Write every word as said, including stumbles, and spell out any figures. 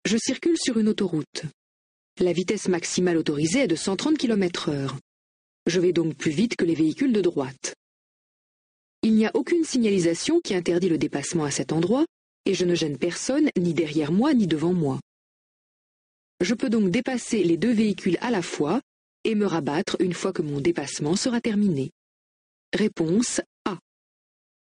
Je circule sur une autoroute. La vitesse maximale autorisée est de cent trente kilomètres heure. Je vais donc plus vite que les véhicules de droite. Il n'y a aucune signalisation qui interdit le dépassement à cet endroit, et je ne gêne personne ni derrière moi ni devant moi. Je peux donc dépasser les deux véhicules à la fois et me rabattre une fois que mon dépassement sera terminé. Réponse